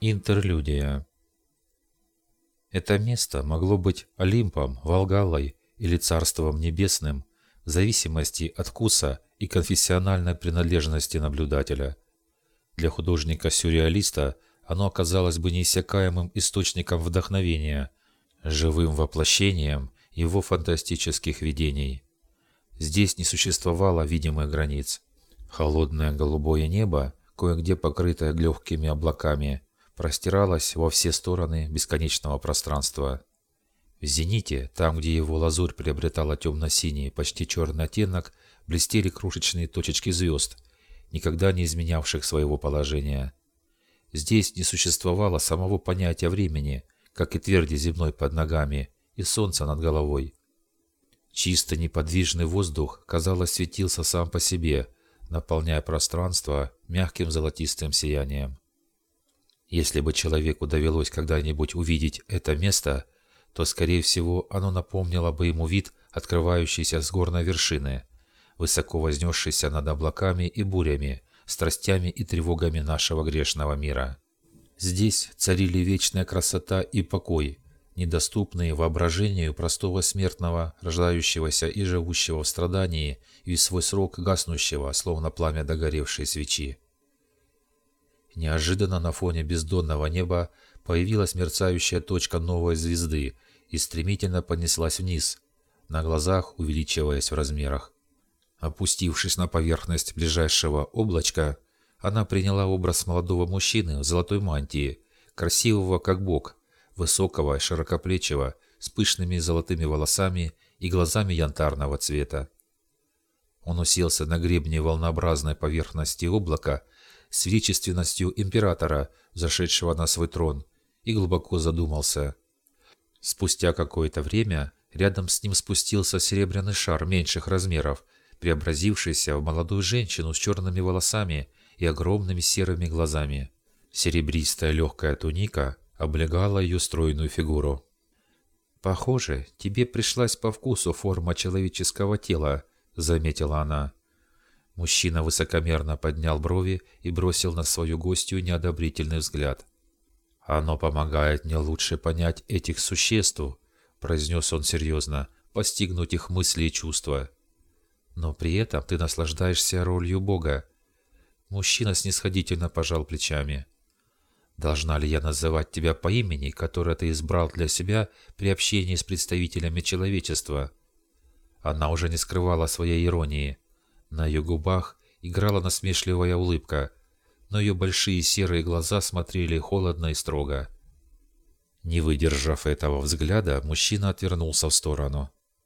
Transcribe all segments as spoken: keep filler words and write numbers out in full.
Интерлюдия. Это место могло быть Олимпом, Валгаллой или Царством Небесным, в зависимости от вкуса и конфессиональной принадлежности наблюдателя. Для художника-сюрреалиста оно оказалось бы неиссякаемым источником вдохновения, живым воплощением его фантастических видений. Здесь не существовало видимых границ. Холодное голубое небо, кое-где покрытое легкими облаками, простиралось во все стороны бесконечного пространства. В зените, там, где его лазурь приобретала темно-синий, почти черный оттенок, блестели крошечные точечки звезд, никогда не изменявших своего положения. Здесь не существовало самого понятия времени, как и тверди земной под ногами и солнца над головой. Чисто неподвижный воздух, казалось, светился сам по себе, наполняя пространство мягким золотистым сиянием. Если бы человеку довелось когда-нибудь увидеть это место, то, скорее всего, оно напомнило бы ему вид, открывающийся с горной вершины, высоко вознесшийся над облаками и бурями, страстями и тревогами нашего грешного мира. Здесь царили вечная красота и покой, недоступные воображению простого смертного, рождающегося и живущего в страдании, и в свой срок гаснущего, словно пламя догоревшей свечи. Неожиданно на фоне бездонного неба появилась мерцающая точка новой звезды и стремительно понеслась вниз, на глазах увеличиваясь в размерах. Опустившись на поверхность ближайшего облачка, она приняла образ молодого мужчины в золотой мантии, красивого как бог, высокого и широкоплечего, с пышными золотыми волосами и глазами янтарного цвета. Он уселся на гребне волнообразной поверхности облака с величественностью императора, зашедшего на свой трон, и глубоко задумался. Спустя какое-то время рядом с ним спустился серебряный шар меньших размеров, преобразившийся в молодую женщину с черными волосами и огромными серыми глазами. Серебристая легкая туника облегала ее стройную фигуру. «Похоже, тебе пришлась по вкусу форма человеческого тела», — заметила она. Мужчина высокомерно поднял брови и бросил на свою гостью неодобрительный взгляд. «Оно помогает мне лучше понять этих существ», — произнес он серьезно, — «постигнуть их мысли и чувства. Но при этом ты наслаждаешься ролью Бога». Мужчина снисходительно пожал плечами. «Должна ли я называть тебя по имени, которое ты избрал для себя при общении с представителями человечества?» Она уже не скрывала своей иронии. На ее губах играла насмешливая улыбка, но ее большие серые глаза смотрели холодно и строго. Не выдержав этого взгляда, мужчина отвернулся в сторону.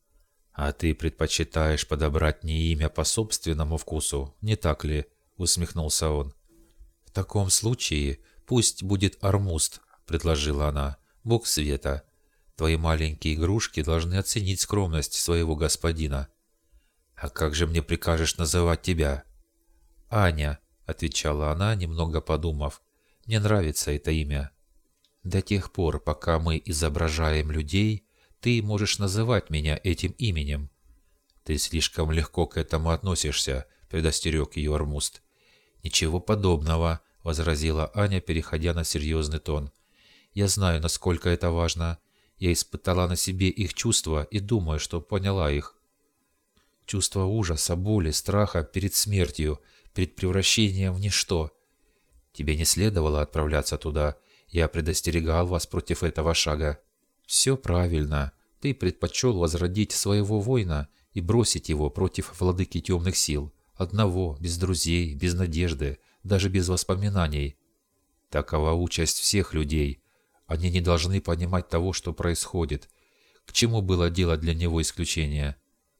«А ты предпочитаешь подобрать мне имя по собственному вкусу, не так ли?» — усмехнулся он. «В таком случае пусть будет Армуст», — предложила она, — «бог света. Твои маленькие игрушки должны оценить скромность своего господина». «А как же мне прикажешь называть тебя?» «Аня», — отвечала она, немного подумав. «Мне нравится это имя. До тех пор, пока мы изображаем людей, ты можешь называть меня этим именем». «Ты слишком легко к этому относишься», — предостерег ее Армуст. «Ничего подобного», — возразила Аня, переходя на серьезный тон. «Я знаю, насколько это важно. Я испытала на себе их чувства и думаю, что поняла их. Чувство ужаса, боли, страха перед смертью, перед превращением в ничто. Тебе не следовало отправляться туда. Я предостерегал вас против этого шага. Все правильно. Ты предпочел возродить своего воина и бросить его против владыки темных сил. Одного, без друзей, без надежды, даже без воспоминаний. Такова участь всех людей. Они не должны понимать того, что происходит. К чему было делать для него исключение?»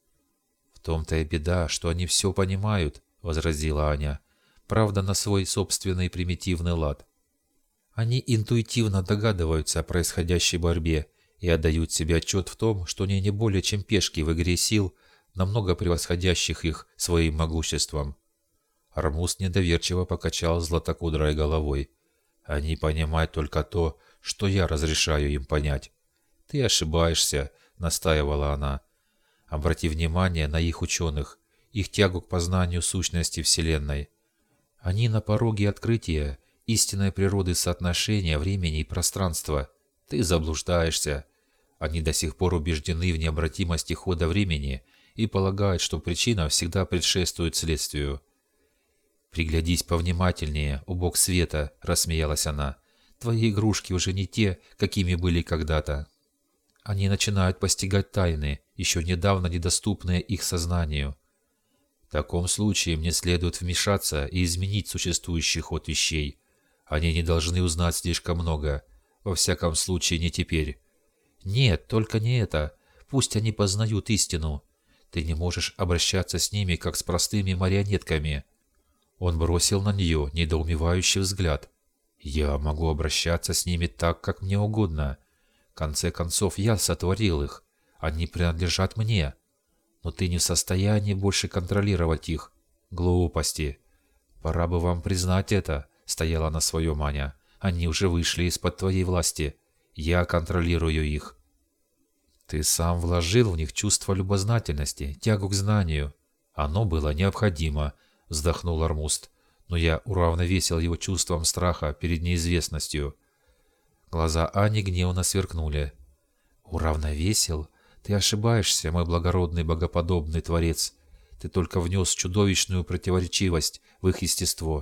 «В том-то и беда, что они все понимают», — возразила Аня. «Правда, на свой собственный примитивный лад. Они интуитивно догадываются о происходящей борьбе и отдают себе отчет в том, что они не более чем пешки в игре сил, намного превосходящих их своим могуществом». Армуст недоверчиво покачал златокудрой головой. «Они понимают только то, что я разрешаю им понять». «Ты ошибаешься», — настаивала она. «Обрати внимание на их ученых, их тягу к познанию сущности Вселенной. Они на пороге открытия истинной природы соотношения времени и пространства. Ты заблуждаешься. Они до сих пор убеждены в необратимости хода времени и полагают, что причина всегда предшествует следствию. «Приглядись повнимательнее, о бог света», — рассмеялась она. «Твои игрушки уже не те, какими были когда-то. Они начинают постигать тайны, еще недавно недоступные их сознанию. В таком случае мне следует вмешаться и изменить существующий ход вещей. Они не должны узнать слишком много, во всяком случае не теперь. Нет, только не это. Пусть они познают истину. Ты не можешь обращаться с ними, как с простыми марионетками». Он бросил на нее недоумевающий взгляд. «Я могу обращаться с ними так, как мне угодно. В конце концов, я сотворил их. Они принадлежат мне. Но ты не в состоянии больше контролировать их. Глупости. Пора бы вам признать это», — стояла на своем Аня. «Они уже вышли из-под твоей власти. Я контролирую их». «Ты сам вложил в них чувство любознательности, тягу к знанию. Оно было необходимо», — вздохнул Армуст. «Но я уравновесил его чувством страха перед неизвестностью». Глаза Ани гневно сверкнули. «Уравновесил? Ты ошибаешься, мой благородный богоподобный творец. Ты только внес чудовищную противоречивость в их естество.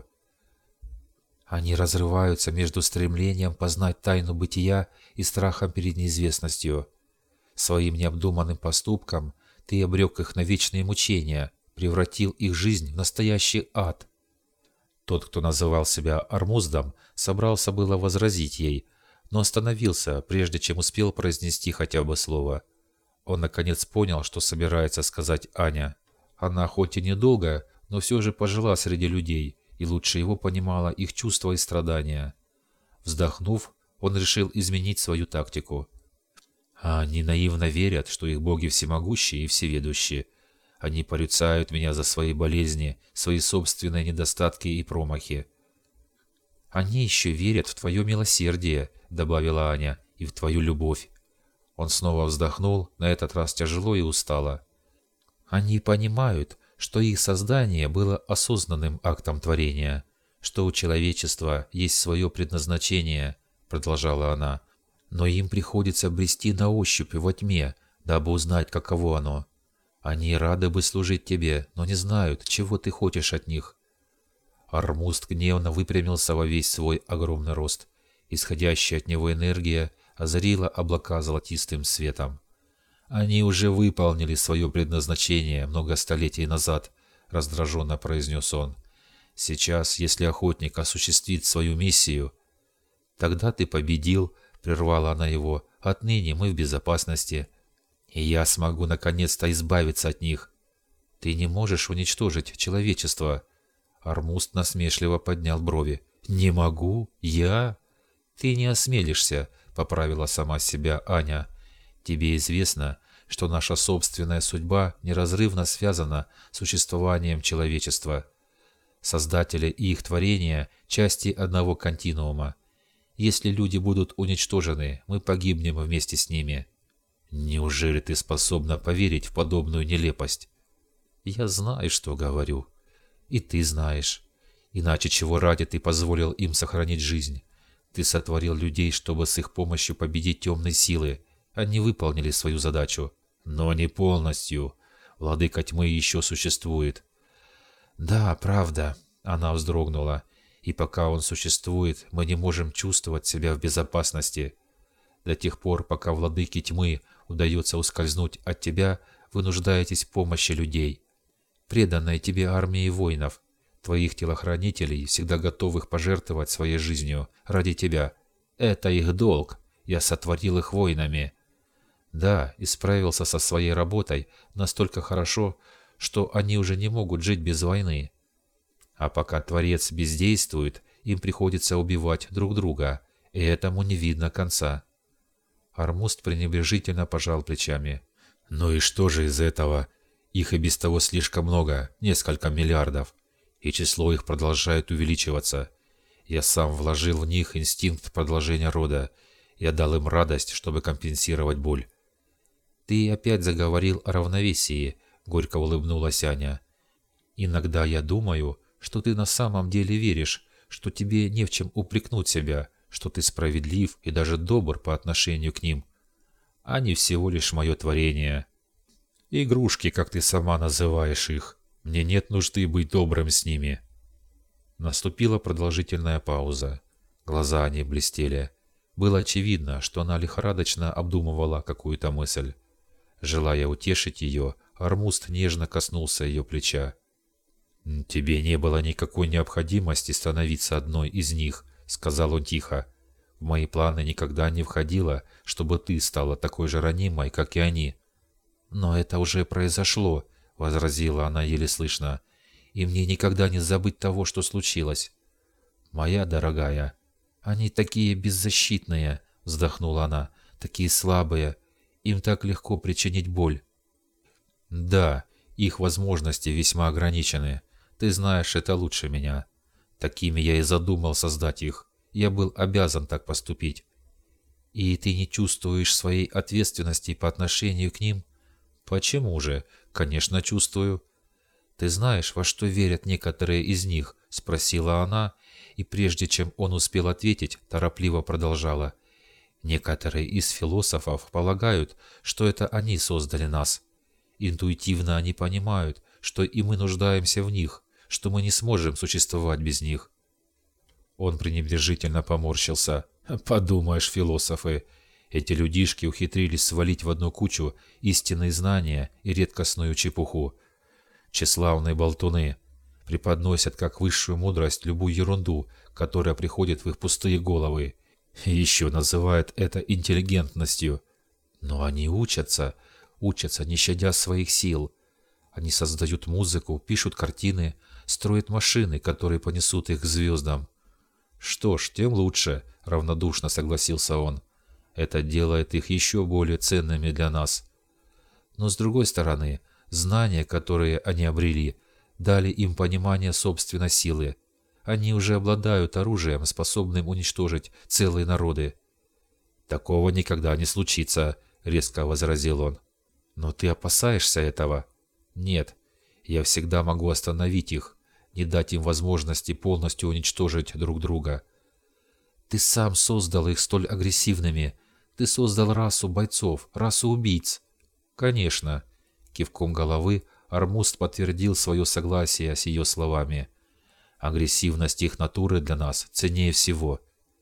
Они разрываются между стремлением познать тайну бытия и страхом перед неизвестностью. Своим необдуманным поступком ты обрек их на вечные мучения, превратил их жизнь в настоящий ад». Тот, кто называл себя Армуздом, собрался было возразить ей, но остановился, прежде чем успел произнести хотя бы слово. Он наконец понял, что собирается сказать Аня. Она хоть и недолго, но все же пожила среди людей и лучше его понимала их чувства и страдания. Вздохнув, он решил изменить свою тактику. А они наивно верят, что их боги всемогущие и всеведущие. Они порицают меня за свои болезни, свои собственные недостатки и промахи. «Они еще верят в твое милосердие», — добавила Аня, — «и в твою любовь». Он снова вздохнул, на этот раз тяжело и устало. «Они понимают, что их создание было осознанным актом творения, что у человечества есть свое предназначение», — продолжала она, — «но им приходится брести на ощупь во тьме, дабы узнать, каково оно. Они рады бы служить тебе, но не знают, чего ты хочешь от них». Армуст гневно выпрямился во весь свой огромный рост. Исходящая от него энергия озарила облака золотистым светом. «Они уже выполнили свое предназначение много столетий назад», — раздраженно произнес он. «Сейчас, если охотник осуществит свою миссию...» «Тогда ты победил», — прервала она его. «Отныне мы в безопасности, и я смогу наконец-то избавиться от них. Ты не можешь уничтожить человечество». Армуст насмешливо поднял брови. «Не могу? Я?» «Ты не осмелишься», — поправила сама себя Аня. «Тебе известно, что наша собственная судьба неразрывно связана с существованием человечества. Создатели и их творения — части одного континуума. Если люди будут уничтожены, мы погибнем вместе с ними». «Неужели ты способна поверить в подобную нелепость?» «Я знаю, что говорю. И ты знаешь. Иначе чего ради ты позволил им сохранить жизнь? Ты сотворил людей, чтобы с их помощью победить темные силы. Они выполнили свою задачу. Но не полностью. Владыка тьмы еще существует». «Да, правда», — она вздрогнула. «И пока он существует, мы не можем чувствовать себя в безопасности. До тех пор, пока владыке тьмы удается ускользнуть от тебя, вы нуждаетесь в помощи людей. Преданной тебе армии воинов, твоих телохранителей, всегда готовых пожертвовать своей жизнью ради тебя. Это их долг. Я сотворил их воинами. Да, и справился со своей работой настолько хорошо, что они уже не могут жить без войны. А пока Творец бездействует, им приходится убивать друг друга, и этому не видно конца». Армуст пренебрежительно пожал плечами. «Ну и что же из этого? Их и без того слишком много, несколько миллиардов, и число их продолжает увеличиваться. Я сам вложил в них инстинкт продолжения рода. Я дал им радость, чтобы компенсировать боль». «Ты опять заговорил о равновесии», — горько улыбнулась Аня. «Иногда я думаю, что ты на самом деле веришь, что тебе не в чем упрекнуть себя, что ты справедлив и даже добр по отношению к ним. Они всего лишь мое творение. Игрушки, как ты сама называешь их. Мне нет нужды быть добрым с ними». Наступила продолжительная пауза. Глаза Ани блестели. Было очевидно, что она лихорадочно обдумывала какую-то мысль. Желая утешить ее, Армуст нежно коснулся ее плеча. «Тебе не было никакой необходимости становиться одной из них», — сказал он тихо. «В мои планы никогда не входило, чтобы ты стала такой же ранимой, как и они». «Но это уже произошло», — возразила она еле слышно, — «и мне никогда не забыть того, что случилось». «Моя дорогая, они такие беззащитные», — вздохнула она, — «такие слабые, им так легко причинить боль». «Да, их возможности весьма ограничены. Ты знаешь это лучше меня. Такими я и задумал создать их. Я был обязан так поступить». «И ты не чувствуешь своей ответственности по отношению к ним?» «Почему же? Конечно, чувствую». «Ты знаешь, во что верят некоторые из них?» — спросила она, и прежде чем он успел ответить, торопливо продолжала. «Некоторые из философов полагают, что это они создали нас. Интуитивно они понимают, что и мы нуждаемся в них, что мы не сможем существовать без них». Он пренебрежительно поморщился. «Подумаешь, философы, эти людишки ухитрились свалить в одну кучу истинные знания и редкостную чепуху. Тщеславные болтуны преподносят как высшую мудрость любую ерунду, которая приходит в их пустые головы, и еще называют это интеллигентностью. Но они учатся, учатся, не щадя своих сил. Они создают музыку, пишут картины, строят машины, которые понесут их к звездам». «Что ж, тем лучше», — равнодушно согласился он. «Это делает их еще более ценными для нас». Но с другой стороны, знания, которые они обрели, дали им понимание собственной силы. Они уже обладают оружием, способным уничтожить целые народы. «Такого никогда не случится», — резко возразил он. «Но ты опасаешься этого?» «Нет, я всегда могу остановить их, не дать им возможности полностью уничтожить друг друга». «Ты сам создал их столь агрессивными. Ты создал расу бойцов, расу убийц». «Конечно». Кивком головы Армуст подтвердил свое согласие с ее словами. «Агрессивность их натуры для нас ценнее всего.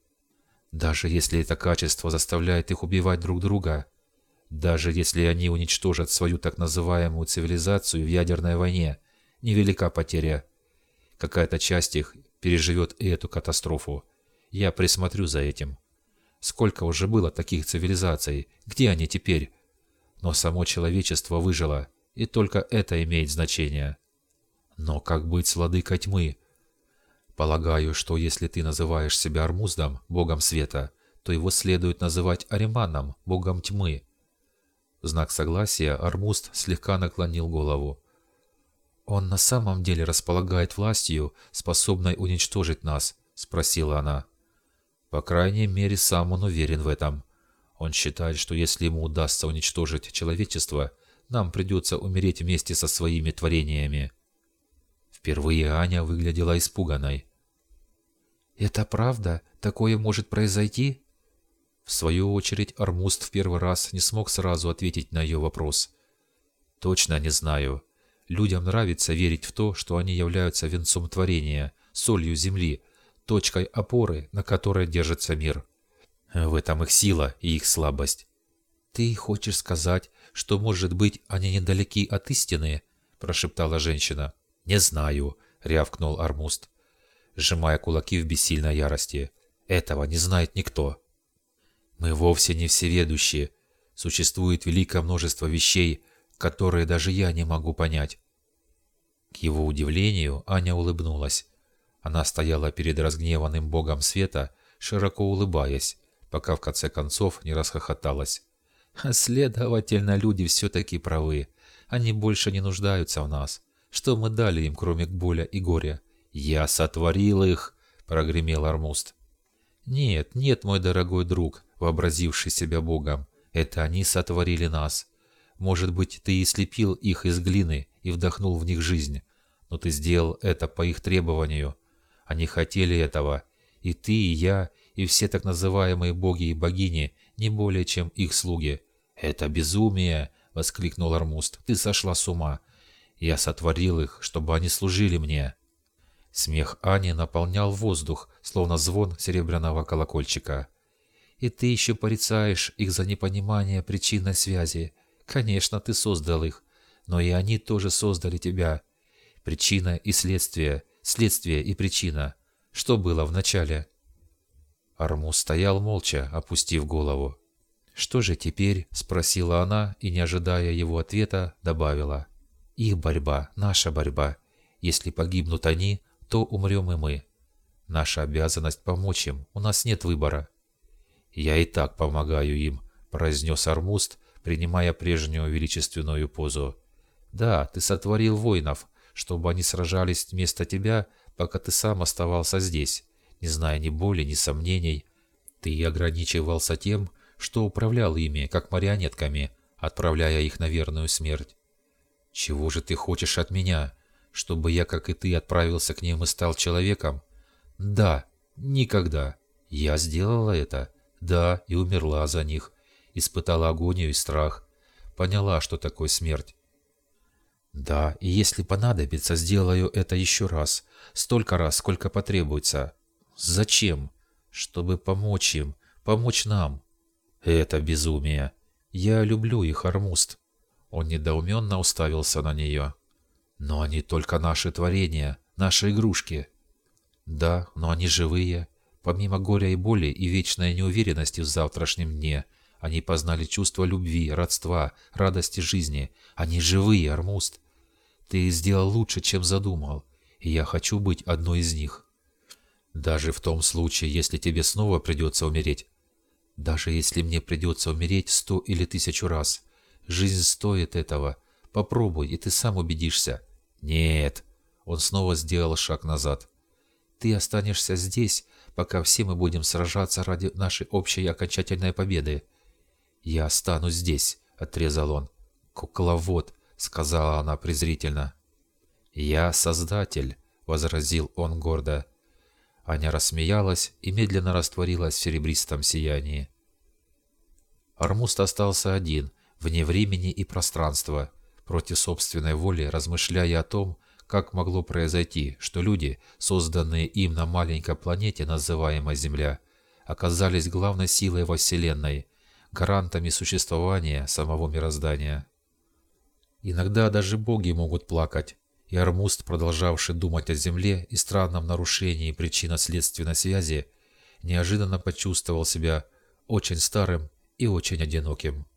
Даже если это качество заставляет их убивать друг друга, даже если они уничтожат свою так называемую цивилизацию в ядерной войне, невелика потеря. Какая-то часть их переживет и эту катастрофу. Я присмотрю за этим. Сколько уже было таких цивилизаций? Где они теперь? Но само человечество выжило, и только это имеет значение. Но как быть с владыкой тьмы? Полагаю, что если ты называешь себя Армуздом, богом света, то его следует называть Ариманом, богом тьмы». В знак согласия Армуст слегка наклонил голову. «Он на самом деле располагает властью, способной уничтожить нас?» — спросила она. «По крайней мере, сам он уверен в этом. Он считает, что если ему удастся уничтожить человечество, нам придется умереть вместе со своими творениями». Впервые Аня выглядела испуганной. «Это правда? Такое может произойти?» В свою очередь Армуст в первый раз не смог сразу ответить на ее вопрос. «Точно не знаю. Людям нравится верить в то, что они являются венцом творения, солью земли, точкой опоры, на которой держится мир. В этом их сила и их слабость». «Ты хочешь сказать, что, может быть, они недалеки от истины?» – прошептала женщина. «Не знаю», – рявкнул Армуст, сжимая кулаки в бессильной ярости. «Этого не знает никто. Мы вовсе не всеведущие. Существует великое множество вещей, которые даже я не могу понять». К его удивлению Аня улыбнулась. Она стояла перед разгневанным богом света, широко улыбаясь, пока в конце концов не расхохоталась. «Следовательно, люди все-таки правы. Они больше не нуждаются в нас. Что мы дали им, кроме боли и горя?» «Я сотворил их!» — прогремел Армуст. «Нет, нет, мой дорогой друг, вообразивший себя богом. Это они сотворили нас. Может быть, ты и слепил их из глины и вдохнул в них жизнь, но ты сделал это по их требованию. Они хотели этого. И ты, и я, и все так называемые боги и богини не более чем их слуги. «Это безумие!» — воскликнул Армуст. «Ты сошла с ума! Я сотворил их, чтобы они служили мне!» Смех Ани наполнял воздух, словно звон серебряного колокольчика. «И ты еще порицаешь их за непонимание причинной связи. Конечно, ты создал их, но и они тоже создали тебя. Причина и следствие, следствие и причина. Что было вначале?» Армуст стоял молча, опустив голову. «Что же теперь?» — спросила она, и, не ожидая его ответа, добавила. «Их борьба, наша борьба. Если погибнут они, то умрем и мы. Наша обязанность помочь им, у нас нет выбора». «Я и так помогаю им», — произнес Армуст, принимая прежнюю величественную позу. «Да, ты сотворил воинов, чтобы они сражались вместо тебя, пока ты сам оставался здесь, не зная ни боли, ни сомнений. Ты ограничивался тем, что управлял ими, как марионетками, отправляя их на верную смерть. Чего же ты хочешь от меня? Чтобы я, как и ты, отправился к ним и стал человеком? Да, никогда. Я сделала это. Да, и умерла за них. Испытала агонию и страх. Поняла, что такое смерть. Да, и если понадобится, сделаю это еще раз. Столько раз, сколько потребуется. Зачем? Чтобы помочь им, помочь нам. Это безумие. Я люблю их, Армуст. Он недоуменно уставился на нее. Но они только наши творения, наши игрушки. Да, но они живые. Помимо горя и боли и вечной неуверенности в завтрашнем дне, они познали чувство любви, родства, радости жизни. Они живые, Армуст. Ты сделал лучше, чем задумал, и я хочу быть одной из них. Даже в том случае, если тебе снова придется умереть. Даже если мне придется умереть сто или тысячу раз. Жизнь стоит этого. Попробуй, и ты сам убедишься. Нет. Он снова сделал шаг назад. Ты останешься здесь, пока все мы будем сражаться ради нашей общей окончательной победы. Я останусь здесь, отрезал он. Кукловод, сказала она презрительно. Я создатель, возразил он гордо. Аня рассмеялась и медленно растворилась в серебристом сиянии. Армуст остался один, вне времени и пространства, против собственной воли, размышляя о том, как могло произойти, что люди, созданные им на маленькой планете, называемой Земля, оказались главной силой во Вселенной, гарантами существования самого мироздания. Иногда даже боги могут плакать, и Армуст, продолжавший думать о Земле и странном нарушении причинно-следственной связи, неожиданно почувствовал себя очень старым и очень одиноким.